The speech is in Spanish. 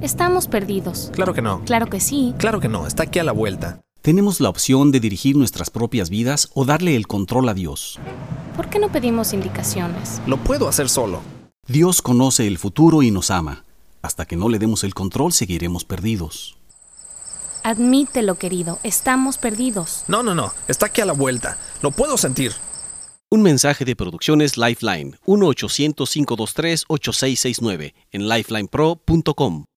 Estamos perdidos. Claro que no. Claro que sí. Claro que no, está aquí a la vuelta. Tenemos la opción de dirigir nuestras propias vidas o darle el control a Dios. ¿Por qué no pedimos indicaciones? Lo puedo hacer solo. Dios conoce el futuro y nos ama. Hasta que no le demos el control, seguiremos perdidos. Admítelo, querido. Estamos perdidos. No, está aquí a la vuelta. Lo puedo sentir. Un mensaje de Producciones Lifeline, 1-800-523-8669, en lifelinepro.com.